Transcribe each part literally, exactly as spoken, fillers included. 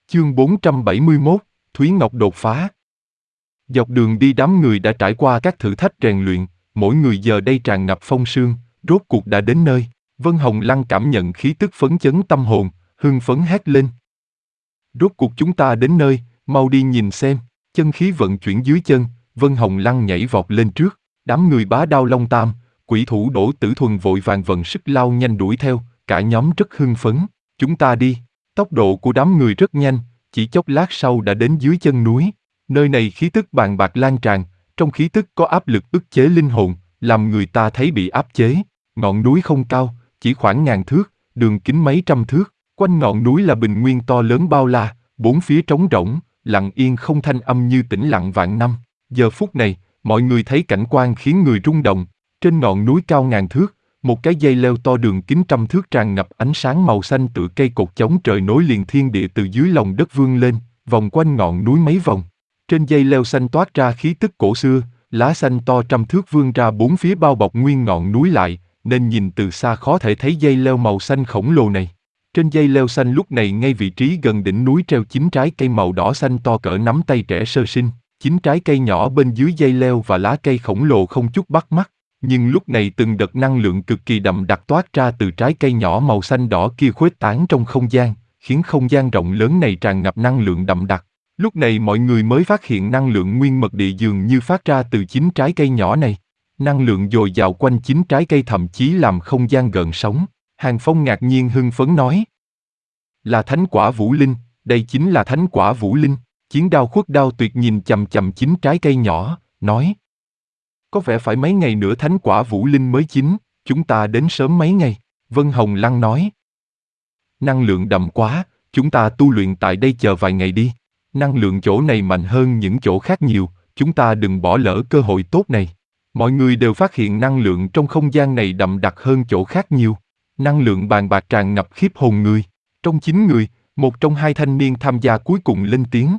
Chương bốn trăm bảy mươi mốt, Thúy Ngọc đột phá. Dọc đường đi đám người đã trải qua các thử thách rèn luyện, mỗi người giờ đây tràn ngập phong sương, rốt cuộc đã đến nơi. Vân Hồng Lăng cảm nhận khí tức phấn chấn tâm hồn, hưng phấn hét lên. Rốt cuộc chúng ta đến nơi, mau đi nhìn xem. Chân khí vận chuyển dưới chân, Vân Hồng Lăng nhảy vọt lên trước. Đám người Bá Đao Long Tam, Quỷ Thủ Đỗ Tử Thuần vội vàng vận sức lao nhanh đuổi theo, cả nhóm rất hưng phấn. Chúng ta đi. Tốc độ của đám người rất nhanh, chỉ chốc lát sau đã đến dưới chân núi. Nơi này khí tức bàn bạc lan tràn, trong khí tức có áp lực ức chế linh hồn, làm người ta thấy bị áp chế. Ngọn núi không cao, chỉ khoảng ngàn thước, đường kính mấy trăm thước. Quanh ngọn núi là bình nguyên to lớn bao la, bốn phía trống rỗng, lặng yên không thanh âm như tĩnh lặng vạn năm. Giờ phút này, mọi người thấy cảnh quan khiến người rung động. Trên ngọn núi cao ngàn thước, một cái dây leo to đường kính trăm thước tràn ngập ánh sáng màu xanh tựa cây cột chống trời nối liền thiên địa từ dưới lòng đất vươn lên, vòng quanh ngọn núi mấy vòng. Trên dây leo xanh toát ra khí tức cổ xưa, lá xanh to trăm thước vươn ra bốn phía bao bọc nguyên ngọn núi lại, nên nhìn từ xa khó thể thấy dây leo màu xanh khổng lồ này. Trên dây leo xanh lúc này ngay vị trí gần đỉnh núi treo chín trái cây màu đỏ xanh to cỡ nắm tay trẻ sơ sinh, chín trái cây nhỏ bên dưới dây leo và lá cây khổng lồ không chút bắt mắt. Nhưng lúc này từng đợt năng lượng cực kỳ đậm đặc toát ra từ trái cây nhỏ màu xanh đỏ kia khuếch tán trong không gian, khiến không gian rộng lớn này tràn ngập năng lượng đậm đặc. Lúc này mọi người mới phát hiện năng lượng nguyên mật địa dường như phát ra từ chín trái cây nhỏ này. Năng lượng dồi dào quanh chín trái cây thậm chí làm không gian gợn sóng. Hàng Phong ngạc nhiên hưng phấn nói. Là thánh quả Vũ Linh, đây chính là thánh quả Vũ Linh. Chiến Đao Khuất Đao Tuyệt nhìn chằm chằm chín trái cây nhỏ, nói. Có vẻ phải mấy ngày nữa thánh quả Vũ Linh mới chín, chúng ta đến sớm mấy ngày. Vân Hồng Lăng nói. Năng lượng đậm quá, chúng ta tu luyện tại đây chờ vài ngày đi. Năng lượng chỗ này mạnh hơn những chỗ khác nhiều, chúng ta đừng bỏ lỡ cơ hội tốt này. Mọi người đều phát hiện năng lượng trong không gian này đậm đặc hơn chỗ khác nhiều. Năng lượng bàn bạc tràn ngập khiếp hồn người. Trong chín người, một trong hai thanh niên tham gia cuối cùng lên tiếng.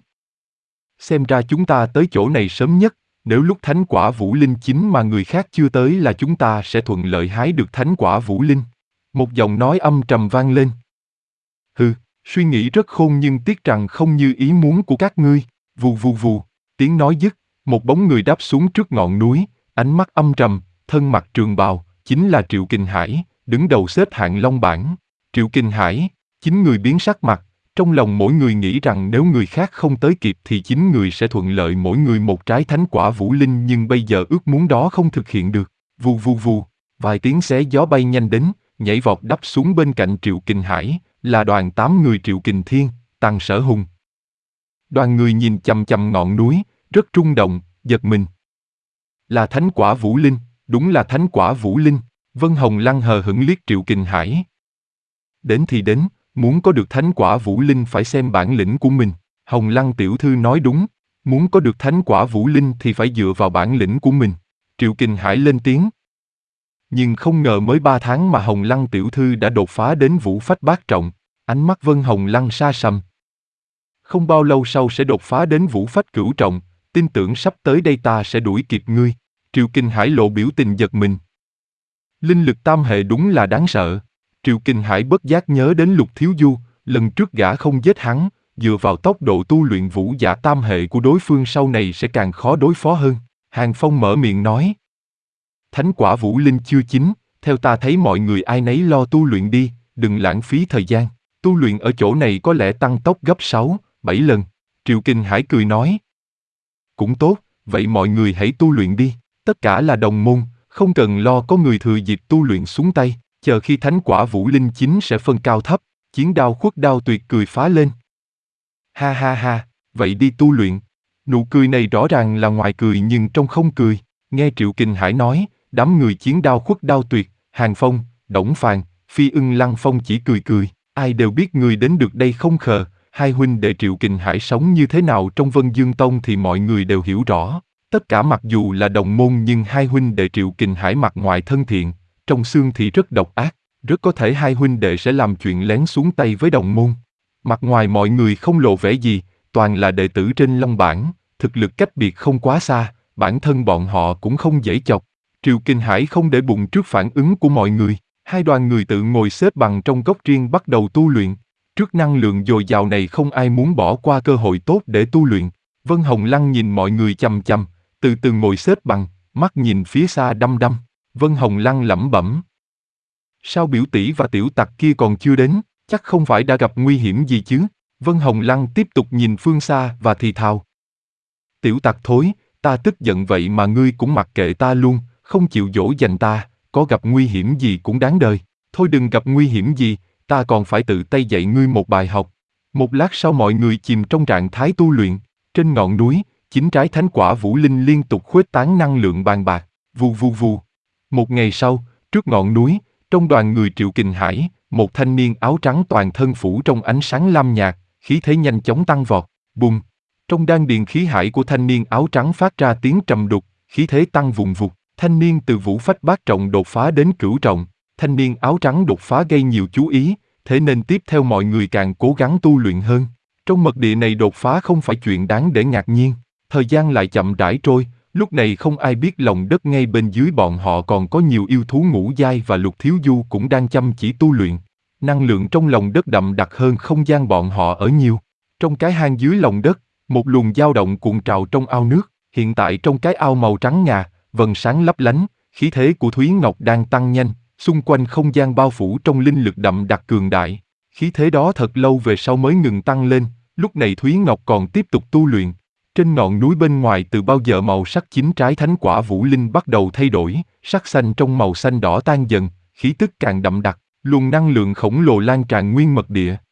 Xem ra chúng ta tới chỗ này sớm nhất. Nếu lúc thánh quả Vũ Linh chín mà người khác chưa tới là chúng ta sẽ thuận lợi hái được thánh quả Vũ Linh. Một giọng nói âm trầm vang lên. Hừ, suy nghĩ rất khôn nhưng tiếc rằng không như ý muốn của các ngươi. Vù vù vù, tiếng nói dứt, một bóng người đáp xuống trước ngọn núi, ánh mắt âm trầm, thân mặc trường bào, chính là Triệu Kình Hải, đứng đầu xếp hạng long bảng. Triệu Kình Hải, chín người biến sắc mặt. Trong lòng mỗi người nghĩ rằng nếu người khác không tới kịp thì chín người sẽ thuận lợi mỗi người một trái thánh quả Vũ Linh, nhưng bây giờ ước muốn đó không thực hiện được. Vù vù vù, vài tiếng xé gió bay nhanh đến, nhảy vọt đắp xuống bên cạnh Triệu Kình Hải, là đoàn tám người Triệu Kình Thiên, Tằng Sở Hùng. Đoàn người nhìn chằm chằm ngọn núi, rất rung động, giật mình. Là thánh quả Vũ Linh, đúng là thánh quả Vũ Linh. Vân Hồng Lăng hờ hững liếc Triệu Kình Hải. Đến thì đến. Muốn có được thánh quả Vũ Linh phải xem bản lĩnh của mình. Hồng Lăng tiểu thư nói đúng. Muốn có được thánh quả Vũ Linh thì phải dựa vào bản lĩnh của mình. Triệu Kình Hải lên tiếng. Nhưng không ngờ mới ba tháng mà Hồng Lăng tiểu thư đã đột phá đến Vũ Phách Bát Trọng. Ánh mắt Vân Hồng Lăng sa sầm. Không bao lâu sau sẽ đột phá đến Vũ Phách Cửu Trọng. Tin tưởng sắp tới đây ta sẽ đuổi kịp ngươi. Triệu Kình Hải lộ biểu tình giật mình. Linh lực tam hệ đúng là đáng sợ. Triệu Kình Hải bất giác nhớ đến Lục Thiếu Du, lần trước gã không giết hắn, dựa vào tốc độ tu luyện vũ giả tam hệ của đối phương sau này sẽ càng khó đối phó hơn. Hàng Phong mở miệng nói. Thánh quả Vũ Linh chưa chín, theo ta thấy mọi người ai nấy lo tu luyện đi, đừng lãng phí thời gian. Tu luyện ở chỗ này có lẽ tăng tốc gấp sáu, bảy lần. Triệu Kình Hải cười nói. Cũng tốt, vậy mọi người hãy tu luyện đi, tất cả là đồng môn, không cần lo có người thừa dịp tu luyện xuống tay. Chờ khi thánh quả Vũ Linh chín sẽ phân cao thấp. Chiến Đao Khuất Đao Tuyệt cười phá lên. Ha ha ha, vậy đi tu luyện. Nụ cười này rõ ràng là ngoài cười nhưng trong không cười. Nghe Triệu Kình Hải nói, đám người Chiến Đao Khuất Đao Tuyệt, Hàng Phong, Đổng Phàn, Phi Ưng Lăng Phong chỉ cười cười. Ai đều biết người đến được đây không khờ. Hai huynh đệ Triệu Kình Hải sống như thế nào trong Vân Dương Tông thì mọi người đều hiểu rõ. Tất cả mặc dù là đồng môn nhưng hai huynh đệ Triệu Kình Hải mặt ngoài thân thiện, trong xương thì rất độc ác, rất có thể hai huynh đệ sẽ làm chuyện lén xuống tay với đồng môn. Mặt ngoài mọi người không lộ vẻ gì, toàn là đệ tử trên Long Bảng, thực lực cách biệt không quá xa, bản thân bọn họ cũng không dễ chọc. Triệu Kình Hải không để bụng trước phản ứng của mọi người, hai đoàn người tự ngồi xếp bằng trong góc riêng bắt đầu tu luyện. Trước Trước năng lượng dồi dào này không ai muốn bỏ qua cơ hội tốt để tu luyện. Vân Hồng Lăng nhìn mọi người chằm chằm, từ từ ngồi xếp bằng, mắt nhìn phía xa đăm đăm. Vân Hồng Lăng lẩm bẩm. Sao biểu tỷ và tiểu tặc kia còn chưa đến, chắc không phải đã gặp nguy hiểm gì chứ? Vân Hồng Lăng tiếp tục nhìn phương xa và thì thào. Tiểu tặc thối, ta tức giận vậy mà ngươi cũng mặc kệ ta luôn, không chịu dỗ dành ta, có gặp nguy hiểm gì cũng đáng đời. Thôi đừng gặp nguy hiểm gì, ta còn phải tự tay dạy ngươi một bài học. Một lát sau mọi người chìm trong trạng thái tu luyện. Trên ngọn núi, chín trái thánh quả vũ linh liên tục khuếch tán năng lượng bàn bạc, vù vù vù. Một ngày sau, trước ngọn núi, trong đoàn người Triệu Kình Hải, một thanh niên áo trắng toàn thân phủ trong ánh sáng lam nhạt, khí thế nhanh chóng tăng vọt, bùng. Trong đan điền khí hải của thanh niên áo trắng phát ra tiếng trầm đục, khí thế tăng vùn vụt. Thanh niên từ vũ phách bát trọng đột phá đến cửu trọng. Thanh niên áo trắng đột phá gây nhiều chú ý, thế nên tiếp theo mọi người càng cố gắng tu luyện hơn. Trong mật địa này đột phá không phải chuyện đáng để ngạc nhiên. Thời gian lại chậm rãi trôi, lúc này không ai biết lòng đất ngay bên dưới bọn họ còn có nhiều yêu thú ngũ giai và Lục Thiếu Du cũng đang chăm chỉ tu luyện. Năng lượng trong lòng đất đậm đặc hơn không gian bọn họ ở nhiều. Trong cái hang dưới lòng đất, một luồng dao động cuộn trào trong ao nước. Hiện tại trong cái ao màu trắng ngà, vầng sáng lấp lánh, khí thế của Thúy Ngọc đang tăng nhanh, xung quanh không gian bao phủ trong linh lực đậm đặc cường đại. Khí thế đó thật lâu về sau mới ngừng tăng lên, lúc này Thúy Ngọc còn tiếp tục tu luyện. Trên ngọn núi bên ngoài từ bao giờ màu sắc chín trái thánh quả vũ linh bắt đầu thay đổi, sắc xanh trong màu xanh đỏ tan dần, khí tức càng đậm đặc, luồng năng lượng khổng lồ lan tràn nguyên mật địa.